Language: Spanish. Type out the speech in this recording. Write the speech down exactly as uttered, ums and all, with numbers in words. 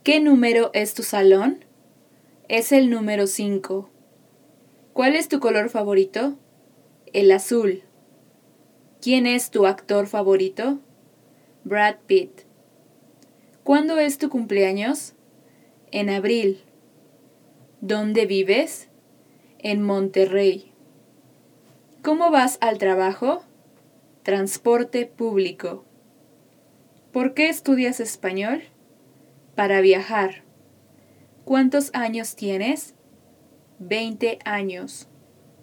¿Qué número es tu salón? Es el número cinco. ¿Cuál es tu color favorito? El azul. ¿Quién es tu actor favorito? Brad Pitt. ¿Cuándo es tu cumpleaños? En abril. ¿Dónde vives? En Monterrey. ¿Cómo vas al trabajo? Transporte público. ¿Por qué estudias español? Para viajar. ¿Cuántos años tienes? veinte años.